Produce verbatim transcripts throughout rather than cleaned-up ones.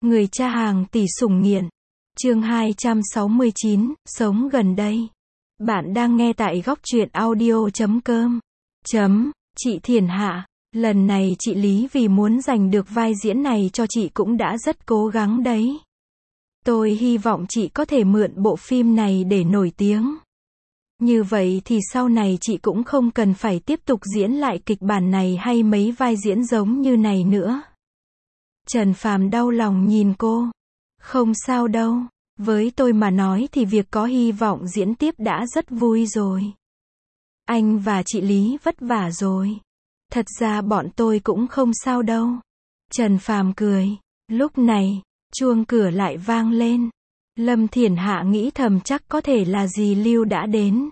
Người cha hàng tỷ sủng nghiện. Chương hai trăm sáu mươi chín, sống gần đây. Bạn đang nghe tại góc truyện audio chấm com. Chấm, chị Thiển Hạ. Lần này chị Lý vì muốn giành được vai diễn này cho chị cũng đã rất cố gắng đấy. Tôi hy vọng chị có thể mượn bộ phim này để nổi tiếng. Như vậy thì sau này chị cũng không cần phải tiếp tục diễn lại kịch bản này hay mấy vai diễn giống như này nữa. Trần Phàm đau lòng nhìn cô. Không sao đâu. Với tôi mà nói thì việc có hy vọng diễn tiếp đã rất vui rồi. Anh và chị Lý vất vả rồi. Thật ra bọn tôi cũng không sao đâu. Trần Phàm cười. Lúc này, chuông cửa lại vang lên. Lâm Thiển Hạ nghĩ thầm chắc có thể là dì Lưu đã đến.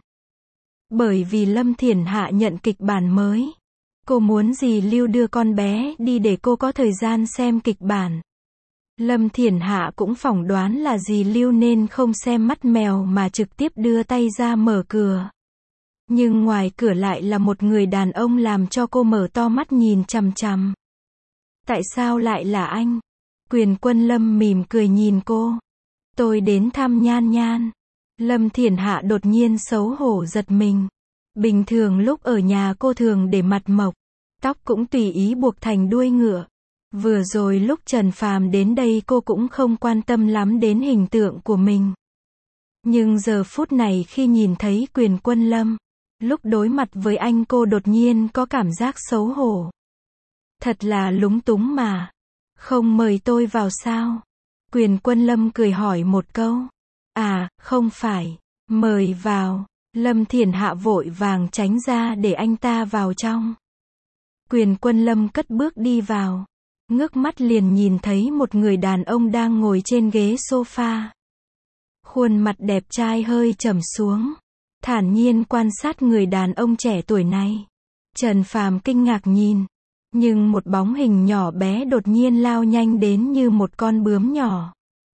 Bởi vì Lâm Thiển Hạ nhận kịch bản mới. Cô muốn dì Lưu đưa con bé đi để cô có thời gian xem kịch bản. Lâm Thiển Hạ cũng phỏng đoán là dì Lưu nên không xem mắt mèo mà trực tiếp đưa tay ra mở cửa. Nhưng ngoài cửa lại là một người đàn ông làm cho cô mở to mắt nhìn chằm chằm. Tại sao lại là anh? Quyền Quân Lâm mỉm cười nhìn cô. Tôi đến thăm Nhan Nhan. Lâm Thiển Hạ đột nhiên xấu hổ giật mình. Bình thường lúc ở nhà cô thường để mặt mộc, tóc cũng tùy ý buộc thành đuôi ngựa. Vừa rồi lúc Trần Phàm đến đây cô cũng không quan tâm lắm đến hình tượng của mình. Nhưng giờ phút này khi nhìn thấy Quyền Quân Lâm, lúc đối mặt với anh cô đột nhiên có cảm giác xấu hổ. Thật là lúng túng mà. Không mời tôi vào sao? Quyền Quân Lâm cười hỏi một câu. À, không phải. Mời vào. Lâm Thiển Hạ vội vàng tránh ra để anh ta vào trong. Quyền Quân Lâm cất bước đi vào. Ngước mắt liền nhìn thấy một người đàn ông đang ngồi trên ghế sofa. Khuôn mặt đẹp trai hơi trầm xuống. Thản nhiên quan sát người đàn ông trẻ tuổi này. Trần Phàm kinh ngạc nhìn. Nhưng một bóng hình nhỏ bé đột nhiên lao nhanh đến như một con bướm nhỏ.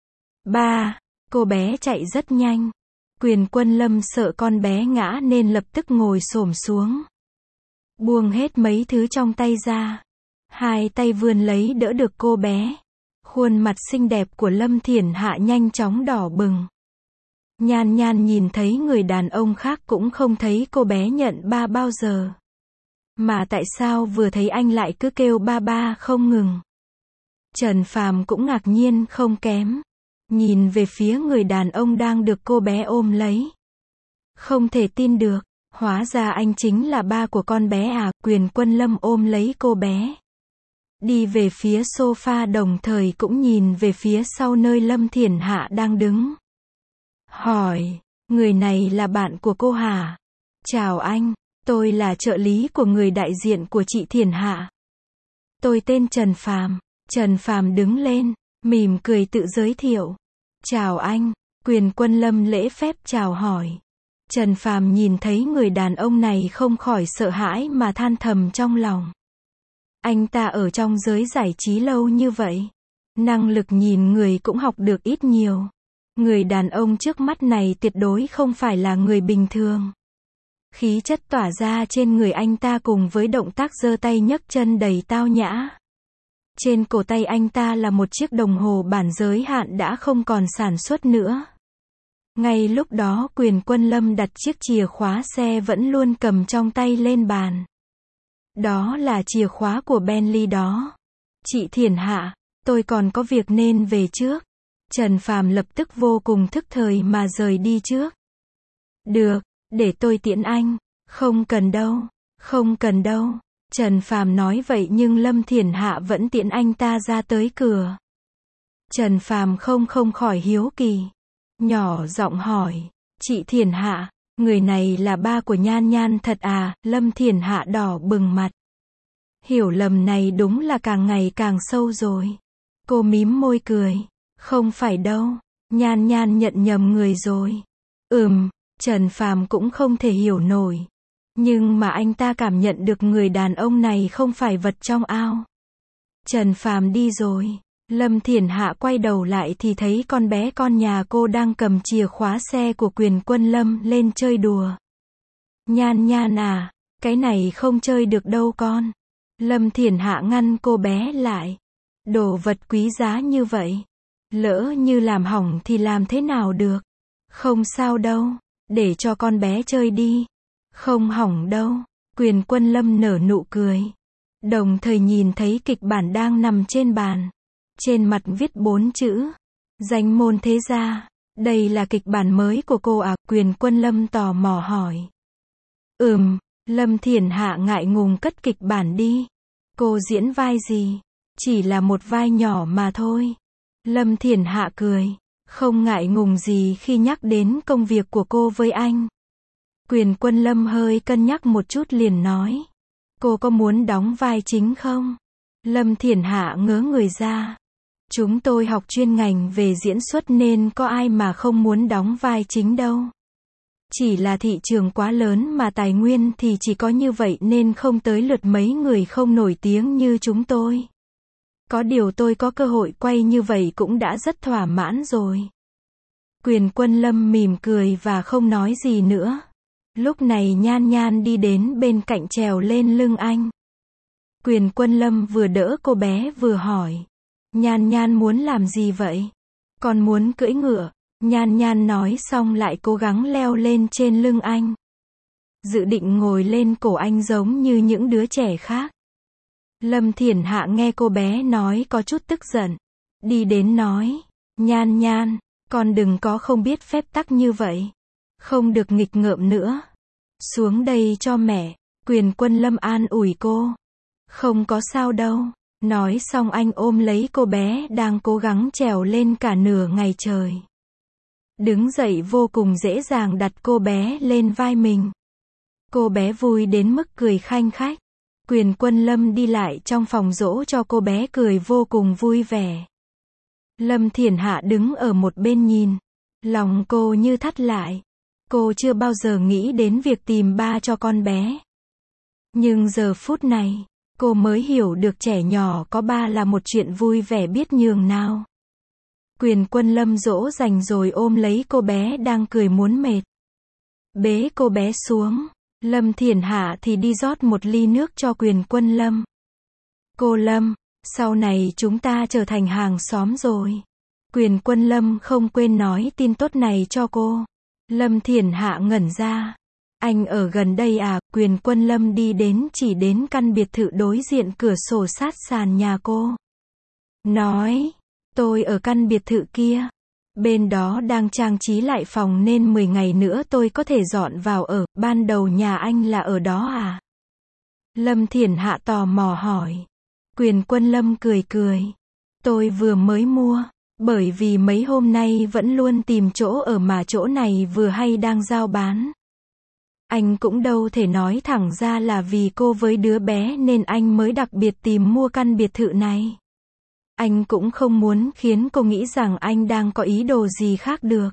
Ba, cô bé chạy rất nhanh. Quyền Quân Lâm sợ con bé ngã nên lập tức ngồi xổm xuống. Buông hết mấy thứ trong tay ra. Hai tay vươn lấy đỡ được cô bé. Khuôn mặt xinh đẹp của Lâm Thiển Hạ nhanh chóng đỏ bừng. Nhan Nhan nhìn thấy người đàn ông khác cũng không thấy cô bé nhận ba bao giờ. Mà tại sao vừa thấy anh lại cứ kêu ba ba không ngừng. Trần Phàm cũng ngạc nhiên không kém. Nhìn về phía người đàn ông đang được cô bé ôm lấy. Không thể tin được. Hóa ra anh chính là ba của con bé à. Quyền Quân Lâm ôm lấy cô bé. Đi về phía sofa đồng thời cũng nhìn về phía sau nơi Lâm Thiển Hạ đang đứng. Hỏi, người này là bạn của cô hả? Chào anh, tôi là trợ lý của người đại diện của chị Thiển Hạ. Tôi tên Trần Phàm. Trần Phàm đứng lên, mỉm cười tự giới thiệu. Chào anh. Quyền Quân Lâm lễ phép chào hỏi. Trần Phàm nhìn thấy người đàn ông này không khỏi sợ hãi mà than thầm trong lòng. Anh ta ở trong giới giải trí lâu như vậy. Năng lực nhìn người cũng học được ít nhiều. Người đàn ông trước mắt này tuyệt đối không phải là người bình thường. Khí chất tỏa ra trên người anh ta cùng với động tác giơ tay nhấc chân đầy tao nhã. Trên cổ tay anh ta là một chiếc đồng hồ bản giới hạn đã không còn sản xuất nữa. Ngay lúc đó Quyền Quân Lâm đặt chiếc chìa khóa xe vẫn luôn cầm trong tay lên bàn. Đó là chìa khóa của Bentley đó. Chị Thiển Hạ, tôi còn có việc nên về trước. Trần Phàm lập tức vô cùng thức thời mà rời đi trước. Được, để tôi tiễn anh. Không cần đâu, không cần đâu. Trần Phàm nói vậy nhưng Lâm Thiển Hạ vẫn tiễn anh ta ra tới cửa. Trần Phàm không không khỏi hiếu kỳ. Nhỏ giọng hỏi, chị Thiển Hạ, người này là ba của Nhan Nhan thật à? Lâm Thiển Hạ đỏ bừng mặt. Hiểu lầm này đúng là càng ngày càng sâu rồi. Cô mím môi cười. Không phải đâu, Nhan Nhan nhận nhầm người rồi. Ừm, Trần Phàm cũng không thể hiểu nổi. Nhưng mà anh ta cảm nhận được người đàn ông này không phải vật trong ao. Trần Phàm đi rồi. Lâm Thiển Hạ quay đầu lại thì thấy con bé con nhà cô đang cầm chìa khóa xe của Quyền Quân Lâm lên chơi đùa. Nhan Nhan à, cái này không chơi được đâu con. Lâm Thiển Hạ ngăn cô bé lại. Đồ vật quý giá như vậy. Lỡ như làm hỏng thì làm thế nào được? Không sao đâu. Để cho con bé chơi đi. Không hỏng đâu. Quyền Quân Lâm nở nụ cười. Đồng thời nhìn thấy kịch bản đang nằm trên bàn. Trên mặt viết bốn chữ. Danh môn thế gia. Đây là kịch bản mới của cô à? Quyền Quân Lâm tò mò hỏi. Ừm, Lâm Thiển Hạ ngại ngùng cất kịch bản đi. Cô diễn vai gì? Chỉ là một vai nhỏ mà thôi. Lâm Thiển Hạ cười. Không ngại ngùng gì khi nhắc đến công việc của cô với anh. Quyền Quân Lâm hơi cân nhắc một chút liền nói. Cô có muốn đóng vai chính không? Lâm Thiển Hạ ngớ người ra. Chúng tôi học chuyên ngành về diễn xuất nên có ai mà không muốn đóng vai chính đâu. Chỉ là thị trường quá lớn mà tài nguyên thì chỉ có như vậy nên không tới lượt mấy người không nổi tiếng như chúng tôi. Có điều tôi có cơ hội quay như vậy cũng đã rất thỏa mãn rồi. Quyền Quân Lâm mỉm cười và không nói gì nữa. Lúc này Nhan Nhan đi đến bên cạnh trèo lên lưng anh. Quyền Quân Lâm vừa đỡ cô bé vừa hỏi. Nhan Nhan muốn làm gì vậy? Con muốn cưỡi ngựa. Nhan Nhan nói xong lại cố gắng leo lên trên lưng anh. Dự định ngồi lên cổ anh giống như những đứa trẻ khác. Lâm Thiển Hạ nghe cô bé nói có chút tức giận. Đi đến nói. Nhan Nhan, con đừng có không biết phép tắc như vậy. Không được nghịch ngợm nữa. Xuống đây cho mẹ. Quyền Quân Lâm an ủi cô. Không có sao đâu. Nói xong anh ôm lấy cô bé đang cố gắng trèo lên cả nửa ngày trời. Đứng dậy vô cùng dễ dàng đặt cô bé lên vai mình. Cô bé vui đến mức cười khanh khách. Quyền Quân Lâm đi lại trong phòng dỗ cho cô bé cười vô cùng vui vẻ. Lâm Thiển Hạ đứng ở một bên nhìn. Lòng cô như thắt lại. Cô chưa bao giờ nghĩ đến việc tìm ba cho con bé. Nhưng giờ phút này, cô mới hiểu được trẻ nhỏ có ba là một chuyện vui vẻ biết nhường nào. Quyền Quân Lâm dỗ dành rồi ôm lấy cô bé đang cười muốn mệt. Bế cô bé xuống. Lâm Thiển Hạ thì đi rót một ly nước cho Quyền Quân Lâm. Cô Lâm, sau này chúng ta trở thành hàng xóm rồi. Quyền Quân Lâm không quên nói tin tốt này cho cô. Lâm Thiển Hạ ngẩn ra. Anh ở gần đây à? Quyền Quân Lâm đi đến chỉ đến căn biệt thự đối diện cửa sổ sát sàn nhà cô. Nói, tôi ở căn biệt thự kia. Bên đó đang trang trí lại phòng nên mười ngày nữa tôi có thể dọn vào ở. Ban đầu nhà anh là ở đó à? Lâm Thiển Hạ tò mò hỏi. Quyền Quân Lâm cười cười. Tôi vừa mới mua. Bởi vì mấy hôm nay vẫn luôn tìm chỗ ở mà chỗ này vừa hay đang giao bán. Anh cũng đâu thể nói thẳng ra là vì cô với đứa bé nên anh mới đặc biệt tìm mua căn biệt thự này. Anh cũng không muốn khiến cô nghĩ rằng anh đang có ý đồ gì khác được.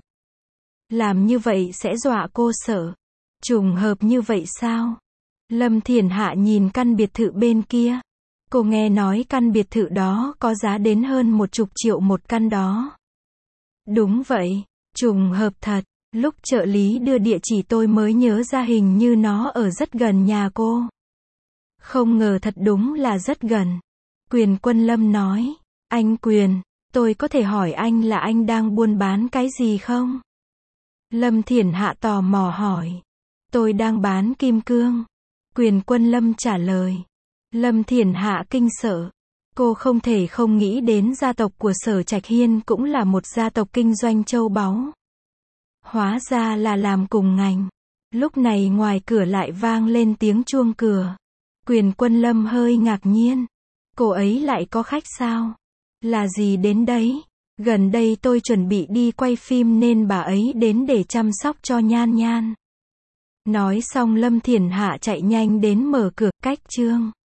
Làm như vậy sẽ dọa cô sợ. Trùng hợp như vậy sao? Lâm Thiển Hạ nhìn căn biệt thự bên kia. Cô nghe nói căn biệt thự đó có giá đến hơn một chục triệu một căn đó. Đúng vậy, trùng hợp thật. Lúc trợ lý đưa địa chỉ tôi mới nhớ ra hình như nó ở rất gần nhà cô. Không ngờ thật đúng là rất gần. Quyền Quân Lâm nói. Anh Quyền, tôi có thể hỏi anh là anh đang buôn bán cái gì không? Lâm Thiển Hạ tò mò hỏi. Tôi đang bán kim cương. Quyền Quân Lâm trả lời. Lâm Thiển Hạ kinh sợ. Cô không thể không nghĩ đến gia tộc của Sở Trạch Hiên cũng là một gia tộc kinh doanh châu báu. Hóa ra là làm cùng ngành. Lúc này ngoài cửa lại vang lên tiếng chuông cửa. Quyền Quân Lâm hơi ngạc nhiên. Cô ấy lại có khách sao? Là gì đến đấy? Gần đây tôi chuẩn bị đi quay phim nên bà ấy đến để chăm sóc cho Nhan Nhan. Nói xong Lâm Thiển Hạ chạy nhanh đến mở cửa, cách chương.